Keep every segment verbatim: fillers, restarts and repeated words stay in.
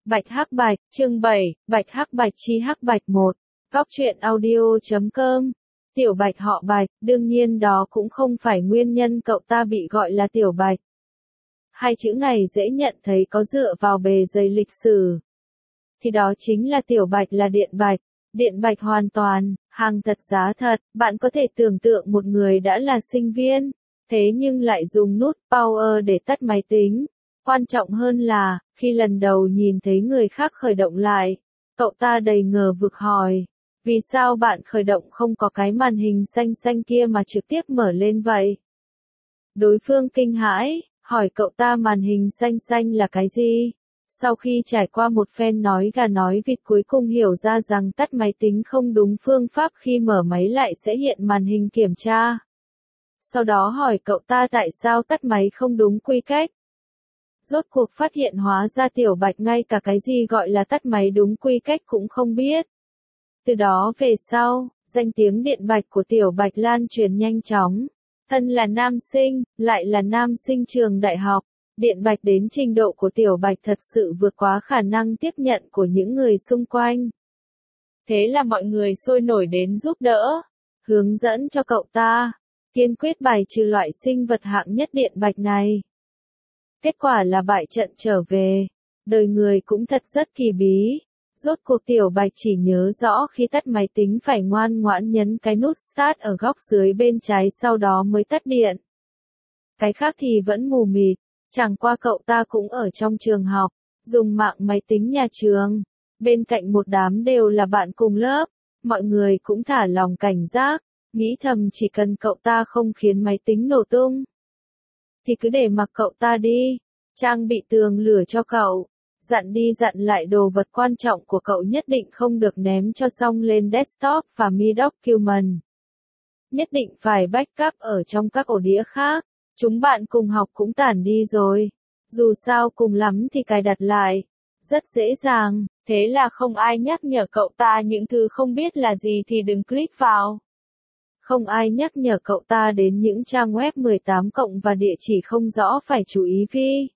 Bạch Hắc Bạch, chương bảy, Bạch Hắc Bạch chi Hắc Bạch một. Góc truyện audio chấm com. Tiểu Bạch họ Bạch, đương nhiên đó cũng không phải nguyên nhân cậu ta bị gọi là Tiểu Bạch. Hai chữ này dễ nhận thấy có dựa vào bề dày lịch sử. Thì đó chính là Tiểu Bạch là Điện Bạch. Điện Bạch hoàn toàn, hàng thật giá thật, bạn có thể tưởng tượng một người đã là sinh viên, thế nhưng lại dùng nút power để tắt máy tính. Quan trọng hơn là, khi lần đầu nhìn thấy người khác khởi động lại, cậu ta đầy ngờ vực hỏi, vì sao bạn khởi động không có cái màn hình xanh xanh kia mà trực tiếp mở lên vậy? Đối phương kinh hãi, hỏi cậu ta màn hình xanh xanh là cái gì? Sau khi trải qua một phen nói gà nói vịt cuối cùng hiểu ra rằng tắt máy tính không đúng phương pháp, khi mở máy lại sẽ hiện màn hình kiểm tra. Sau đó hỏi cậu ta tại sao tắt máy không đúng quy cách. Rốt cuộc phát hiện hóa ra Tiểu Bạch ngay cả cái gì gọi là tắt máy đúng quy cách cũng không biết. Từ đó về sau, danh tiếng Điện Bạch của Tiểu Bạch lan truyền nhanh chóng. Thân là nam sinh, lại là nam sinh trường đại học. Điện Bạch đến trình độ của Tiểu Bạch thật sự vượt quá khả năng tiếp nhận của những người xung quanh. Thế là mọi người sôi nổi đến giúp đỡ, hướng dẫn cho cậu ta, kiên quyết bài trừ loại sinh vật hạng nhất Điện Bạch này. Kết quả là bại trận trở về. Đời người cũng thật rất kỳ bí. Rốt cuộc Tiểu Bạch chỉ nhớ rõ khi tắt máy tính phải ngoan ngoãn nhấn cái nút Start ở góc dưới bên trái sau đó mới tắt điện. Cái khác thì vẫn mù mịt. Chẳng qua cậu ta cũng ở trong trường học, dùng mạng máy tính nhà trường. Bên cạnh một đám đều là bạn cùng lớp. Mọi người cũng thả lòng cảnh giác, nghĩ thầm chỉ cần cậu ta không khiến máy tính nổ tung thì cứ để mặc cậu ta đi, trang bị tường lửa cho cậu, dặn đi dặn lại đồ vật quan trọng của cậu nhất định không được ném cho xong lên desktop và Mi Document. Nhất định phải backup ở trong các ổ đĩa khác, chúng bạn cùng học cũng tản đi rồi. Dù sao cùng lắm thì cài đặt lại, rất dễ dàng, thế là không ai nhắc nhở cậu ta những thứ không biết là gì thì đừng click vào. Không ai nhắc nhở cậu ta đến những trang web mười tám cộng và địa chỉ không rõ phải chú ý vi.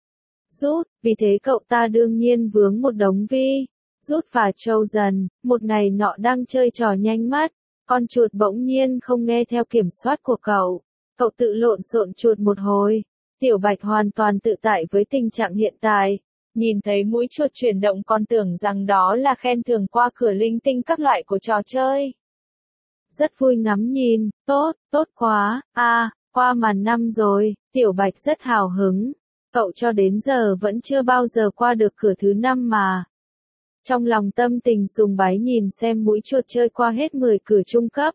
Rút, vì thế cậu ta đương nhiên vướng một đống vi. Rút và trâu dần, một ngày nọ đang chơi trò nhanh mắt, con chuột bỗng nhiên không nghe theo kiểm soát của cậu. Cậu tự lộn xộn chuột một hồi. Tiểu Bạch hoàn toàn tự tại với tình trạng hiện tại. Nhìn thấy mũi chuột chuyển động còn tưởng rằng đó là khen thưởng qua cửa linh tinh các loại của trò chơi. Rất vui ngắm nhìn, tốt, tốt quá, a à, qua màn năm rồi, Tiểu Bạch rất hào hứng. Cậu cho đến giờ vẫn chưa bao giờ qua được cửa thứ năm mà. Trong lòng tâm tình sùng bái nhìn xem mũi chuột chơi qua hết mười cửa trung cấp.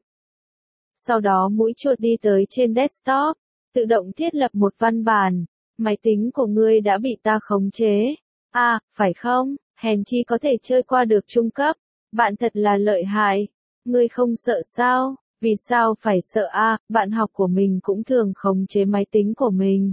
Sau đó mũi chuột đi tới trên desktop, tự động thiết lập một văn bản. Máy tính của ngươi đã bị ta khống chế. À, phải không, hèn chi có thể chơi qua được trung cấp. Bạn thật là lợi hại. Ngươi không sợ sao? Vì sao phải sợ a? À, bạn học của mình cũng thường khống chế máy tính của mình.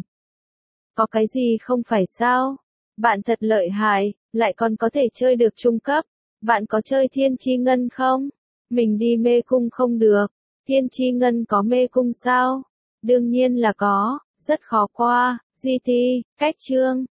Có cái gì không phải sao? Bạn thật lợi hại, lại còn có thể chơi được trung cấp. Bạn có chơi Thiên Chi Ngân không? Mình đi mê cung không được. Thiên Chi Ngân có mê cung sao? Đương nhiên là có, rất khó qua. giê tê, cách chương.